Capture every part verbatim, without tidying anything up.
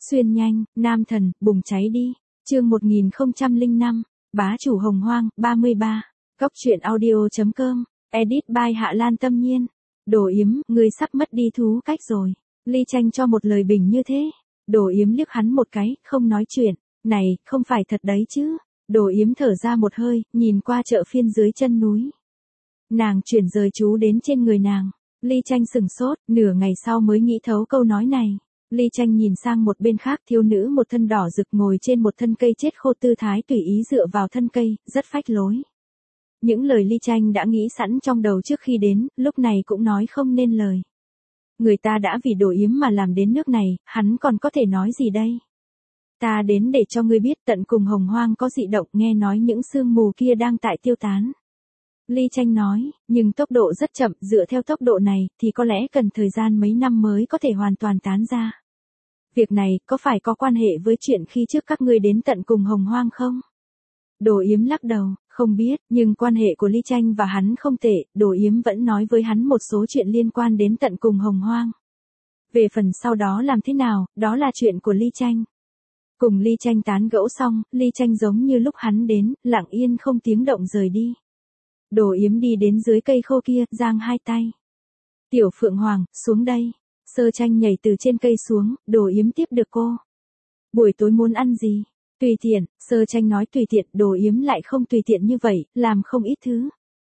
Xuyên nhanh, nam thần, bùng cháy đi. Chương một nghìn không trăm lẻ năm, bá chủ Hồng Hoang, ba mươi ba. Cốc truyện audio.com, edit by Hạ Lan Tâm Nhiên. Đồ Yếm, ngươi sắp mất đi thú cách rồi. Ly Tranh cho một lời bình như thế. Đồ Yếm liếc hắn một cái, không nói chuyện. Này, không phải thật đấy chứ. Đồ Yếm thở ra một hơi, nhìn qua chợ phiên dưới chân núi. Nàng chuyển rời chú đến trên người nàng. Ly Tranh sừng sốt, nửa ngày sau mới nghĩ thấu câu nói này. Ly Tranh nhìn sang một bên khác, thiếu nữ một thân đỏ rực ngồi trên một thân cây chết khô tư thái tùy ý dựa vào thân cây, rất phách lối. Những lời Ly Tranh đã nghĩ sẵn trong đầu trước khi đến, lúc này cũng nói không nên lời. Người ta đã vì Đồ Yếm mà làm đến nước này, hắn còn có thể nói gì đây? Ta đến để cho ngươi biết tận cùng Hồng Hoang có dị động, nghe nói những sương mù kia đang tại tiêu tán. Ly Tranh nói, nhưng tốc độ rất chậm, dựa theo tốc độ này, thì có lẽ cần thời gian mấy năm mới có thể hoàn toàn tán ra. Việc này, có phải có quan hệ với chuyện khi trước các ngươi đến tận cùng Hồng Hoang không? Đồ Yếm lắc đầu, không biết, nhưng quan hệ của Ly Tranh và hắn không tệ, Đồ Yếm vẫn nói với hắn một số chuyện liên quan đến tận cùng Hồng Hoang. Về phần sau đó làm thế nào, đó là chuyện của Ly Tranh. Cùng Ly Tranh tán gẫu xong, Ly Tranh giống như lúc hắn đến, lặng yên không tiếng động rời đi. Đồ Yếm đi đến dưới cây khô kia, giang hai tay. Tiểu Phượng Hoàng, xuống đây. Sơ Tranh nhảy từ trên cây xuống, Đồ Yếm tiếp được cô. Buổi tối muốn ăn gì? Tùy tiện, Sơ Tranh nói tùy tiện, Đồ Yếm lại không tùy tiện như vậy, làm không ít thứ.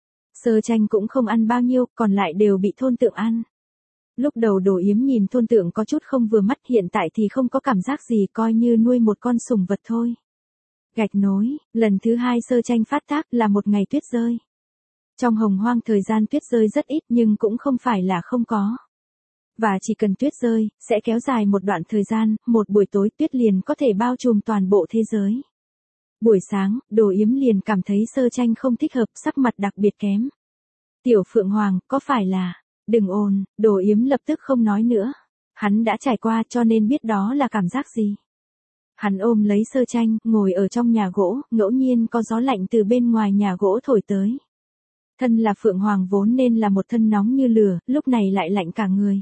Sơ Tranh cũng không ăn bao nhiêu, còn lại đều bị Thôn Tượng ăn. Lúc đầu Đồ Yếm nhìn Thôn Tượng có chút không vừa mắt, hiện tại thì không có cảm giác gì, coi như nuôi một con sủng vật thôi. Gạch nối, lần thứ hai Sơ Tranh phát tác là một ngày tuyết rơi. Trong Hồng Hoang thời gian tuyết rơi rất ít nhưng cũng không phải là không có. Và chỉ cần tuyết rơi, sẽ kéo dài một đoạn thời gian, một buổi tối tuyết liền có thể bao trùm toàn bộ thế giới. Buổi sáng, Đồ Yếm liền cảm thấy Sơ Tranh không thích hợp, sắc mặt đặc biệt kém. Tiểu Phượng Hoàng, có phải là... Đừng ồn, Đồ Yếm lập tức không nói nữa. Hắn đã trải qua cho nên biết đó là cảm giác gì. Hắn ôm lấy Sơ Tranh, ngồi ở trong nhà gỗ, ngẫu nhiên có gió lạnh từ bên ngoài nhà gỗ thổi tới. Thân là Phượng Hoàng vốn nên là một thân nóng như lửa, lúc này lại lạnh cả người.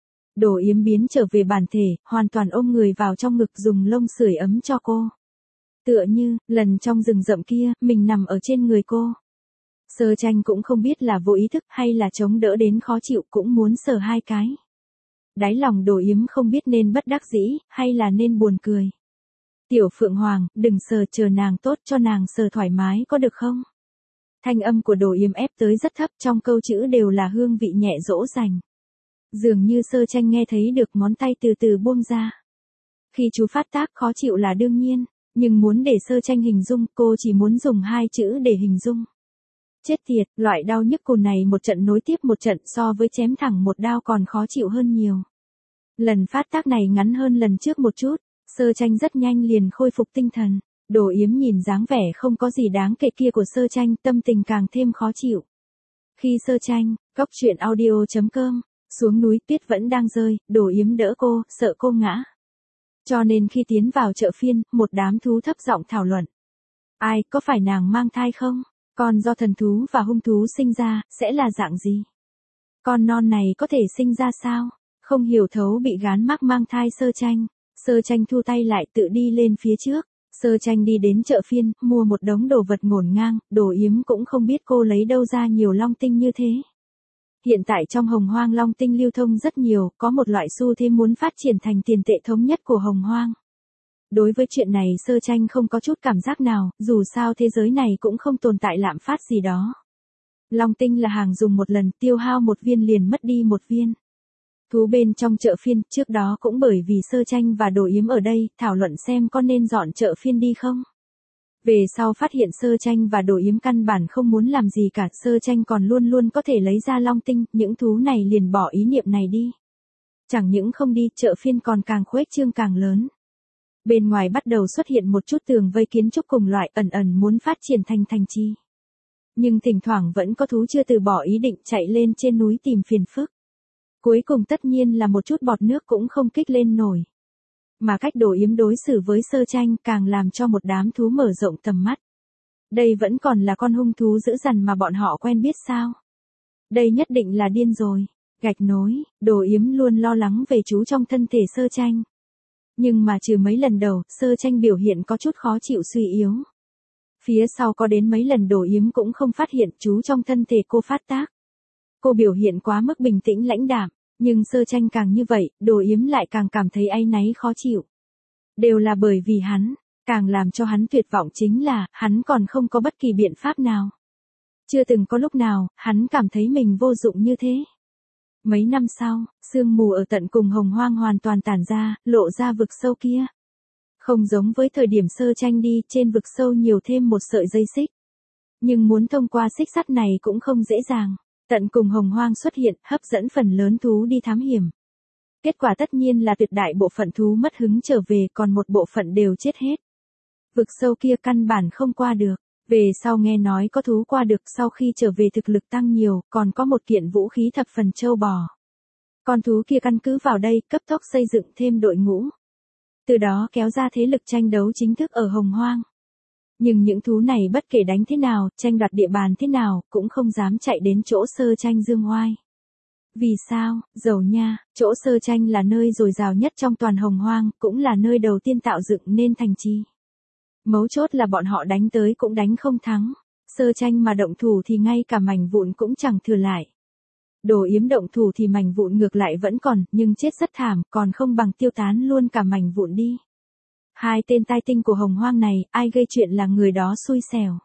Đồ Yếm biến trở về bản thể, hoàn toàn ôm người vào trong ngực dùng lông sưởi ấm cho cô. Tựa như, lần trong rừng rậm kia, mình nằm ở trên người cô. Sơ Tranh cũng không biết là vô ý thức hay là chống đỡ đến khó chịu, cũng muốn sờ hai cái. Đáy lòng Đồ Yếm không biết nên bất đắc dĩ, hay là nên buồn cười. Tiểu Phượng Hoàng, đừng sờ, chờ nàng tốt cho nàng sờ thoải mái có được không? Thanh âm của Đồ Yếm ép tới rất thấp, trong câu chữ đều là hương vị nhẹ dỗ dành. Dường như Sơ Tranh nghe thấy được, ngón tay từ từ buông ra. Khi chú phát tác khó chịu là đương nhiên, nhưng muốn để Sơ Tranh hình dung, cô chỉ muốn dùng hai chữ để hình dung. Chết tiệt, loại đau nhức cùn này một trận nối tiếp một trận, so với chém thẳng một đao còn khó chịu hơn nhiều. Lần phát tác này ngắn hơn lần trước một chút, Sơ Tranh rất nhanh liền khôi phục tinh thần. Đồ Yếm nhìn dáng vẻ không có gì đáng kể kia của Sơ Tranh, tâm tình càng thêm khó chịu. Khi Sơ Tranh, cốc truyện audio.com, xuống núi tuyết vẫn đang rơi, Đồ Yếm đỡ cô, sợ cô ngã. Cho nên khi tiến vào chợ phiên, một đám thú thấp giọng thảo luận. Ai, có phải nàng mang thai không? Con do thần thú và hung thú sinh ra, sẽ là dạng gì? Con non này có thể sinh ra sao? Không hiểu thấu bị gán mác mang thai Sơ Tranh. Sơ Tranh thu tay lại tự đi lên phía trước. Sơ Tranh đi đến chợ phiên, mua một đống đồ vật ngổn ngang, Đồ Yếm cũng không biết cô lấy đâu ra nhiều long tinh như thế. Hiện tại trong Hồng Hoang long tinh lưu thông rất nhiều, có một loại xu thế muốn phát triển thành tiền tệ thống nhất của Hồng Hoang. Đối với chuyện này Sơ Tranh không có chút cảm giác nào, dù sao thế giới này cũng không tồn tại lạm phát gì đó. Long tinh là hàng dùng một lần, tiêu hao một viên liền mất đi một viên. Thú bên trong chợ phiên, trước đó cũng bởi vì Sơ Tranh và Đồ Yếm ở đây, thảo luận xem có nên dọn chợ phiên đi không. Về sau phát hiện Sơ Tranh và Đồ Yếm căn bản không muốn làm gì cả, Sơ Tranh còn luôn luôn có thể lấy ra long tinh, những thú này liền bỏ ý niệm này đi. Chẳng những không đi, chợ phiên còn càng khuếch trương càng lớn. Bên ngoài bắt đầu xuất hiện một chút tường vây kiến trúc cùng loại, ẩn ẩn muốn phát triển thành thành trì. Nhưng thỉnh thoảng vẫn có thú chưa từ bỏ ý định chạy lên trên núi tìm phiền phức. Cuối cùng tất nhiên là một chút bọt nước cũng không kích lên nổi. Mà cách Đồ Yếm đối xử với Sơ Tranh càng làm cho một đám thú mở rộng tầm mắt. Đây vẫn còn là con hung thú dữ dằn mà bọn họ quen biết sao? Đây nhất định là điên rồi. Gạch nối, Đồ Yếm luôn lo lắng về chú trong thân thể Sơ Tranh. Nhưng mà trừ mấy lần đầu, Sơ Tranh biểu hiện có chút khó chịu suy yếu. Phía sau có đến mấy lần Đỗ Yếm cũng không phát hiện chú trong thân thể cô phát tác. Cô biểu hiện quá mức bình tĩnh lãnh đạm, nhưng Sơ Tranh càng như vậy, Đỗ Yếm lại càng cảm thấy áy náy khó chịu. Đều là bởi vì hắn, càng làm cho hắn tuyệt vọng chính là, hắn còn không có bất kỳ biện pháp nào. Chưa từng có lúc nào, hắn cảm thấy mình vô dụng như thế. Mấy năm sau, sương mù ở tận cùng Hồng Hoang hoàn toàn tản ra, lộ ra vực sâu kia. Không giống với thời điểm Sơ Tranh đi, trên vực sâu nhiều thêm một sợi dây xích. Nhưng muốn thông qua xích sắt này cũng không dễ dàng. Tận cùng Hồng Hoang xuất hiện, hấp dẫn phần lớn thú đi thám hiểm. Kết quả tất nhiên là tuyệt đại bộ phận thú mất hứng trở về, còn một bộ phận đều chết hết. Vực sâu kia căn bản không qua được. Về sau nghe nói có thú qua được, sau khi trở về thực lực tăng nhiều, còn có một kiện vũ khí thập phần châu bò. Con thú kia căn cứ vào đây, cấp tốc xây dựng thêm đội ngũ. Từ đó kéo ra thế lực tranh đấu chính thức ở Hồng Hoang. Nhưng những thú này bất kể đánh thế nào, tranh đoạt địa bàn thế nào, cũng không dám chạy đến chỗ Sơ Tranh dương oai. Vì sao? Dầu nha, chỗ Sơ Tranh là nơi dồi dào nhất trong toàn Hồng Hoang, cũng là nơi đầu tiên tạo dựng nên thành trì. Mấu chốt là bọn họ đánh tới cũng đánh không thắng. Sơ Tranh mà động thủ thì ngay cả mảnh vụn cũng chẳng thừa lại. Đỗ Yếm động thủ thì mảnh vụn ngược lại vẫn còn, nhưng chết rất thảm, còn không bằng tiêu tán luôn cả mảnh vụn đi. Hai tên tai tinh của Hồng Hoang này, ai gây chuyện là người đó xui xẻo.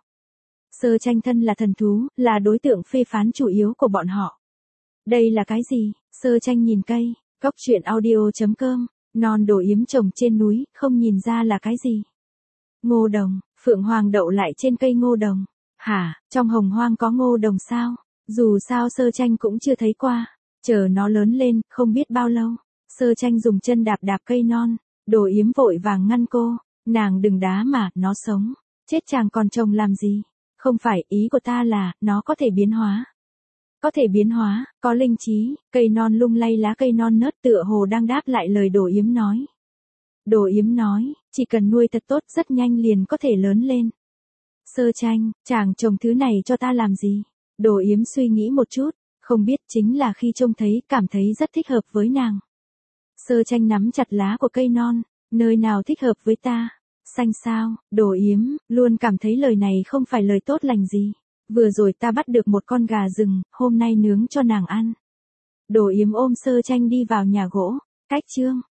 Sơ Tranh thân là thần thú, là đối tượng phê phán chủ yếu của bọn họ. Đây là cái gì? Sơ Tranh nhìn cây, góc truyện audio chấm com, non Đỗ Yếm trồng trên núi, không nhìn ra là cái gì. Ngô đồng, Phượng Hoàng đậu lại trên cây ngô đồng. Hả, trong Hồng Hoang có ngô đồng sao? Dù sao Sơ Tranh cũng chưa thấy qua. Chờ nó lớn lên, không biết bao lâu. Sơ Tranh dùng chân đạp đạp cây non. Đỗ Yếm vội vàng ngăn cô. Nàng đừng đá mà, nó sống. Chết chàng còn trồng làm gì? Không phải, ý của ta là, nó có thể biến hóa. Có thể biến hóa, có linh trí. Cây non lung lay lá cây non nớt tựa hồ đang đáp lại lời Đỗ Yếm nói. Đỗ Yếm nói, chỉ cần nuôi thật tốt rất nhanh liền có thể lớn lên. Sơ Tranh, chàng trồng thứ này cho ta làm gì? Đỗ Yếm suy nghĩ một chút, không biết chính là khi trông thấy cảm thấy rất thích hợp với nàng. Sơ Tranh nắm chặt lá của cây non, nơi nào thích hợp với ta? Xanh sao? Đỗ Yếm, luôn cảm thấy lời này không phải lời tốt lành gì. Vừa rồi ta bắt được một con gà rừng, hôm nay nướng cho nàng ăn. Đỗ Yếm ôm Sơ Tranh đi vào nhà gỗ, cách chương.